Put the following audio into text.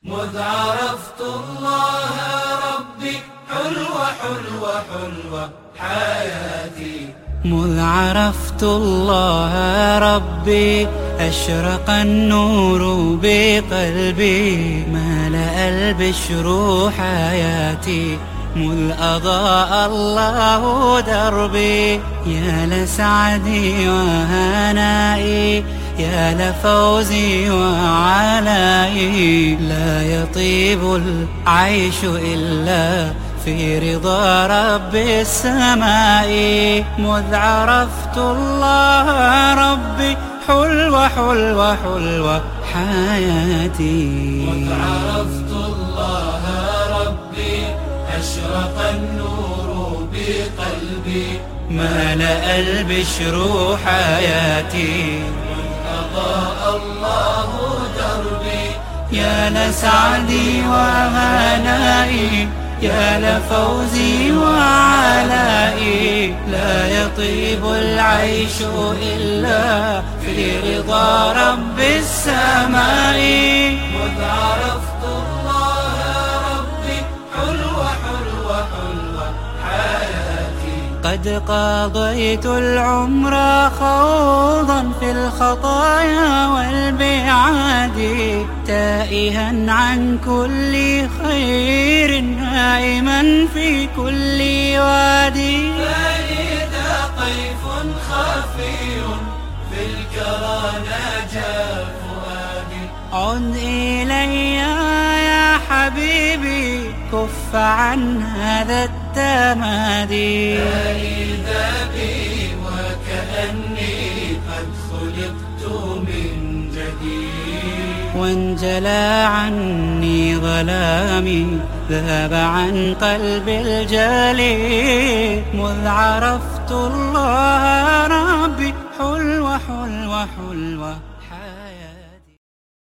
مذ عرفت الله ربي حلوة حلوة حلوة حياتي. مذ عرفت الله ربي أشرق النور بقلبي، ملأ البشر حياتي. مذ أضاء الله دربي يا لسعدي وهنائي، يا لفوزي وعلائي. لا يطيب العيش إلا في رضا رب السماء. مذ عرفت الله ربي حلوة حلوة حلوة حياتي. مذ عرفت الله ربي أشرق النور بقلبي، ملأ البشر حياتي. مذ أضاء الله دربي يا لسعدي وهنائي، يا لفوزي وعلائي. لا يطيب العيش إلا في رضا رب السماء. مذ عرفت الله ربي حلوة حلوة حلوة حياتي. قد قضيت العمر خوضا في الخطايا والبعاد، تائها عن كل خير هائما في كل وادي. فإذا طيف خفي في الكرى ناجى فؤادي. عد إلي يا حبيبي كف عن هذا التمادي. فإذا بي وكأني قد خلقت من جديد. وانجلى عني ظلامي، ذهب عن قلبي الجلي. مذ عرفت الله ربي حلوة حلوة حلوة